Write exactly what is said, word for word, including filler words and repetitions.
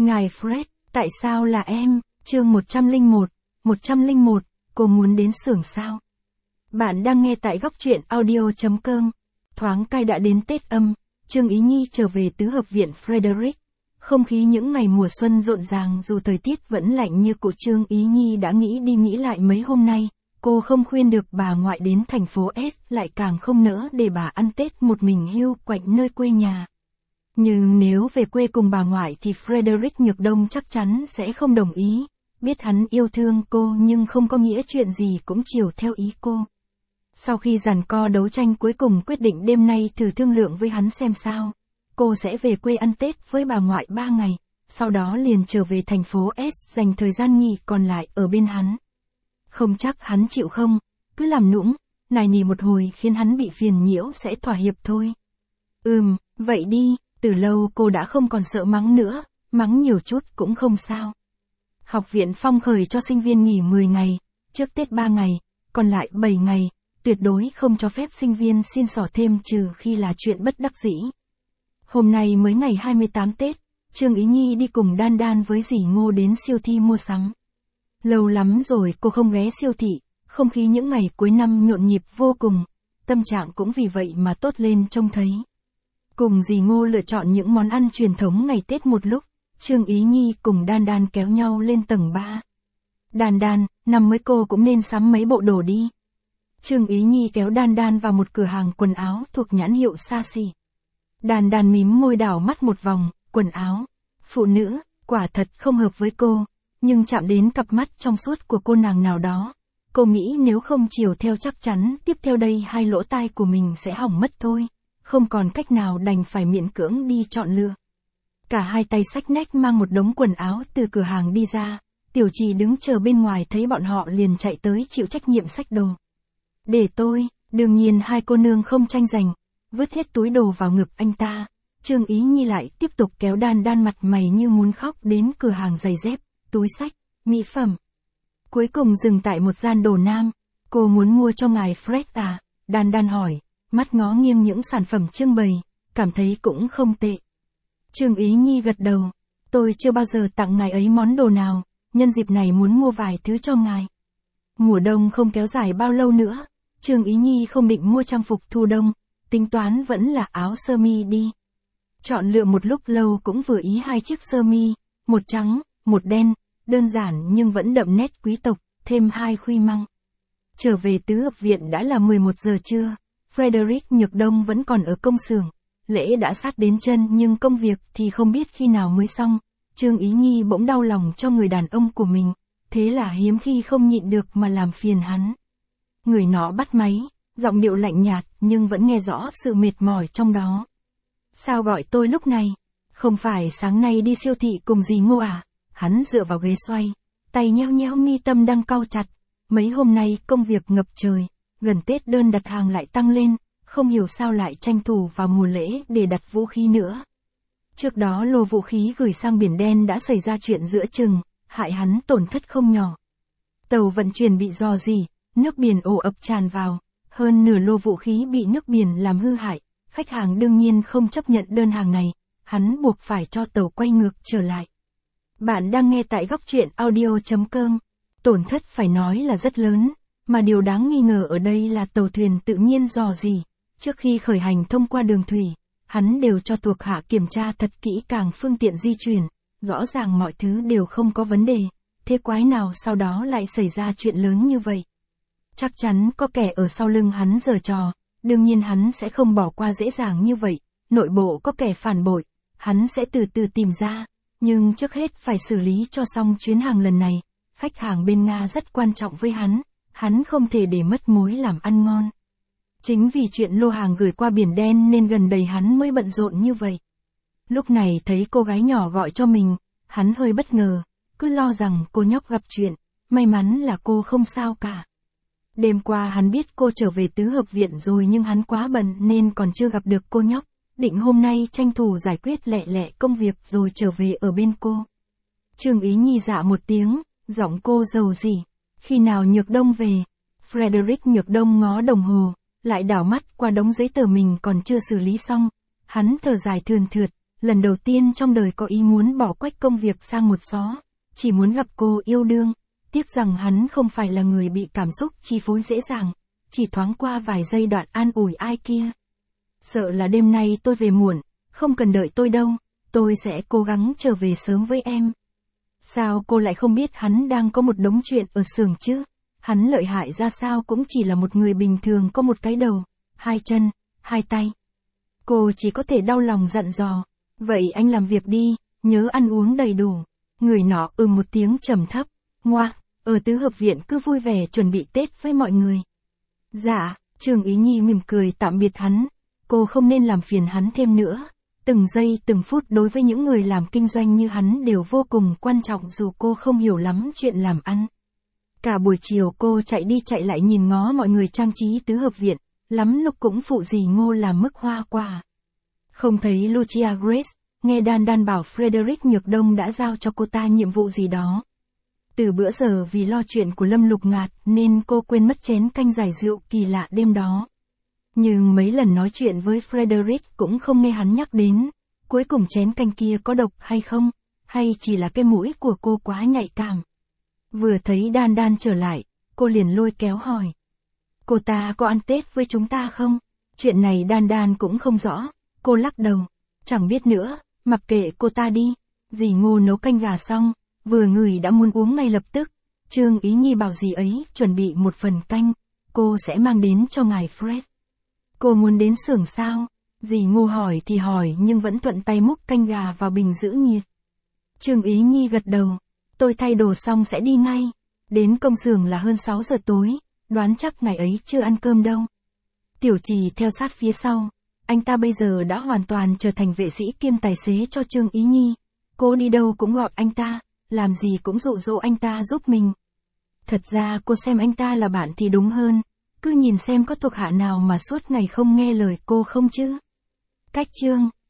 Ngài Fred, tại sao là em? Chương một trăm lẻ một, một trăm lẻ một, cô muốn đến xưởng sao? Bạn đang nghe tại góc truyện audio chấm com. Thoáng cai đã đến Tết âm, Trương Ý Nhi trở về tứ hợp viện Frederick. Không khí những ngày mùa xuân rộn ràng dù thời tiết vẫn lạnh như cũ. Trương Ý Nhi đã nghĩ đi nghĩ lại mấy hôm nay, cô không khuyên được bà ngoại đến thành phố S, lại càng không nỡ để bà ăn Tết một mình hiu quạnh nơi quê nhà. Nhưng nếu về quê cùng bà ngoại thì Frederick Nhược Đông chắc chắn sẽ không đồng ý, biết hắn yêu thương cô nhưng không có nghĩa chuyện gì cũng chiều theo ý cô. Sau khi giằng co đấu tranh cuối cùng quyết định đêm nay thử thương lượng với hắn xem sao. Cô sẽ về quê ăn Tết với bà ngoại ba ngày, sau đó liền trở về thành phố S dành thời gian nghỉ còn lại ở bên hắn. Không chắc hắn chịu không, cứ làm nũng, nài nỉ một hồi khiến hắn bị phiền nhiễu sẽ thỏa hiệp thôi. Ừm, vậy đi, từ lâu cô đã không còn sợ mắng nữa, mắng nhiều chút cũng không sao. Học viện Phong khởi cho sinh viên nghỉ mười ngày, trước Tết ba ngày, còn lại bảy ngày, tuyệt đối không cho phép sinh viên xin xỏ thêm trừ khi là chuyện bất đắc dĩ. Hôm nay mới ngày hai mươi tám Tết, Trương Ý Nhi đi cùng Đan Đan với dì Ngô đến siêu thị mua sắm. Lâu lắm rồi cô không ghé siêu thị, không khí những ngày cuối năm nhộn nhịp vô cùng, tâm trạng cũng vì vậy mà tốt lên trông thấy. Cùng dì Ngô lựa chọn những món ăn truyền thống ngày Tết một lúc, Trương Ý Nhi cùng Đan Đan kéo nhau lên tầng ba. Đan Đan, năm mới cô cũng nên sắm mấy bộ đồ đi. Trương Ý Nhi kéo Đan Đan vào một cửa hàng quần áo thuộc nhãn hiệu xa xỉ. Đan Đan mím môi đảo mắt một vòng, quần áo, phụ nữ, quả thật không hợp với cô, nhưng chạm đến cặp mắt trong suốt của cô nàng nào đó. Cô nghĩ nếu không chiều theo chắc chắn tiếp theo đây hai lỗ tai của mình sẽ hỏng mất thôi, không còn cách nào đành phải miễn cưỡng đi chọn lựa. Cả hai tay xách nách mang một đống quần áo từ cửa hàng đi ra, Tiểu Trì đứng chờ bên ngoài thấy bọn họ liền chạy tới chịu trách nhiệm xách đồ. Để tôi, đương nhiên hai cô nương không tranh giành, vứt hết túi đồ vào ngực anh ta. Trương Ý Nhi lại tiếp tục kéo Đan Đan mặt mày như muốn khóc đến cửa hàng giày dép, túi xách, mỹ phẩm. Cuối cùng dừng tại một gian đồ nam. Cô muốn mua cho ngài Fred à? Đan Đan hỏi, mắt ngó nghiêng những sản phẩm trưng bày, cảm thấy cũng không tệ. Trương Ý Nhi gật đầu, tôi chưa bao giờ tặng ngài ấy món đồ nào, nhân dịp này muốn mua vài thứ cho ngài. Mùa đông không kéo dài bao lâu nữa, Trương Ý Nhi không định mua trang phục thu đông, tính toán vẫn là áo sơ mi đi. Chọn lựa một lúc lâu cũng vừa ý hai chiếc sơ mi, một trắng, một đen, đơn giản nhưng vẫn đậm nét quý tộc, thêm hai khuy măng. Trở về tứ hợp viện đã là mười một giờ trưa, Frederick Nhược Đông vẫn còn ở công xưởng, lễ đã sát đến chân nhưng công việc thì không biết khi nào mới xong. Trương Ý Nhi bỗng đau lòng cho người đàn ông của mình, thế là hiếm khi không nhịn được mà làm phiền hắn. Người nó bắt máy, giọng điệu lạnh nhạt nhưng vẫn nghe rõ sự mệt mỏi trong đó. Sao gọi tôi lúc này? Không phải sáng nay đi siêu thị cùng dì Ngô à? Hắn dựa vào ghế xoay, tay nheo nheo mi tâm đang cau chặt. Mấy hôm nay công việc ngập trời, gần Tết đơn đặt hàng lại tăng lên, không hiểu sao lại tranh thủ vào mùa lễ để đặt vũ khí nữa. Trước đó lô vũ khí gửi sang Biển Đen đã xảy ra chuyện giữa chừng, hại hắn tổn thất không nhỏ. Tàu vận chuyển bị rò rỉ, nước biển ồ ập tràn vào, hơn nửa lô vũ khí bị nước biển làm hư hại. Khách hàng đương nhiên không chấp nhận đơn hàng này, hắn buộc phải cho tàu quay ngược trở lại. Bạn đang nghe tại góc truyện audio chấm com. Tổn thất phải nói là rất lớn, mà điều đáng nghi ngờ ở đây là tàu thuyền tự nhiên rò rỉ. Trước khi khởi hành thông qua đường thủy, hắn đều cho thuộc hạ kiểm tra thật kỹ càng phương tiện di chuyển, rõ ràng mọi thứ đều không có vấn đề, thế quái nào sau đó lại xảy ra chuyện lớn như vậy? Chắc chắn có kẻ ở sau lưng hắn giở trò, đương nhiên hắn sẽ không bỏ qua dễ dàng như vậy, nội bộ có kẻ phản bội, hắn sẽ từ từ tìm ra, nhưng trước hết phải xử lý cho xong chuyến hàng lần này. Khách hàng bên Nga rất quan trọng với hắn, hắn không thể để mất mối làm ăn ngon. Chính vì chuyện lô hàng gửi qua Biển Đen nên gần đây hắn mới bận rộn như vậy. Lúc này thấy cô gái nhỏ gọi cho mình, hắn hơi bất ngờ, cứ lo rằng cô nhóc gặp chuyện, may mắn là cô không sao cả. Đêm qua hắn biết cô trở về tứ hợp viện rồi nhưng hắn quá bận nên còn chưa gặp được cô nhóc, định hôm nay tranh thủ giải quyết lẹ lẹ công việc rồi trở về ở bên cô. Trương Ý Nhi dạ một tiếng, giọng cô dầu dỉ, khi nào Nhược Đông về? Frederick Nhược Đông ngó đồng hồ, lại đảo mắt qua đống giấy tờ mình còn chưa xử lý xong, hắn thở dài thườn thượt, lần đầu tiên trong đời có ý muốn bỏ quách công việc sang một xó, chỉ muốn gặp cô yêu đương, tiếc rằng hắn không phải là người bị cảm xúc chi phối dễ dàng, chỉ thoáng qua vài giây đoạn an ủi ai kia. Sợ là đêm nay tôi về muộn, không cần đợi tôi đâu, tôi sẽ cố gắng trở về sớm với em. Sao cô lại không biết hắn đang có một đống chuyện ở xưởng chứ? Hắn lợi hại ra sao cũng chỉ là một người bình thường có một cái đầu, hai chân, hai tay. Cô chỉ có thể đau lòng dặn dò. Vậy anh làm việc đi, nhớ ăn uống đầy đủ. Người nọ ừ một tiếng trầm thấp. Ngoa, ở tứ hợp viện cứ vui vẻ chuẩn bị Tết với mọi người. Dạ, Trương Ý Nhi mỉm cười tạm biệt hắn. Cô không nên làm phiền hắn thêm nữa. Từng giây từng phút đối với những người làm kinh doanh như hắn đều vô cùng quan trọng dù cô không hiểu lắm chuyện làm ăn. Cả buổi chiều cô chạy đi chạy lại nhìn ngó mọi người trang trí tứ hợp viện, lắm lúc cũng phụ dì Ngô làm mức hoa quả. Không thấy Lucia Grace, nghe Dan Dan bảo Frederick Nhược Đông đã giao cho cô ta nhiệm vụ gì đó. Từ bữa giờ vì lo chuyện của Lâm Lục Ngạt nên cô quên mất chén canh giải rượu kỳ lạ đêm đó. Nhưng mấy lần nói chuyện với Frederick cũng không nghe hắn nhắc đến, cuối cùng chén canh kia có độc hay không, hay chỉ là cái mũi của cô quá nhạy cảm. Vừa thấy Dan Dan trở lại, cô liền lôi kéo hỏi. Cô ta có ăn Tết với chúng ta không? Chuyện này Dan Dan cũng không rõ, cô lắc đầu. Chẳng biết nữa, mặc kệ cô ta đi. Dì Ngô nấu canh gà xong, vừa ngửi đã muốn uống ngay lập tức. Trương Ý Nhi bảo dì ấy chuẩn bị một phần canh, cô sẽ mang đến cho ngài Fred. Cô muốn đến xưởng sao? Dì Ngô hỏi thì hỏi nhưng vẫn thuận tay múc canh gà vào bình giữ nhiệt. Trương Ý Nhi gật đầu. Tôi thay đồ xong sẽ đi ngay. Đến công xưởng là hơn sáu giờ tối, đoán chắc ngày ấy chưa ăn cơm đâu. Tiểu Trì theo sát phía sau. Anh ta bây giờ đã hoàn toàn trở thành vệ sĩ kiêm tài xế cho Trương Ý Nhi. Cô đi đâu cũng gọi anh ta, làm gì cũng dụ dỗ anh ta giúp mình. Thật ra cô xem anh ta là bạn thì đúng hơn. Cứ nhìn xem có thuộc hạ nào mà suốt ngày không nghe lời cô không chứ. Cách Trương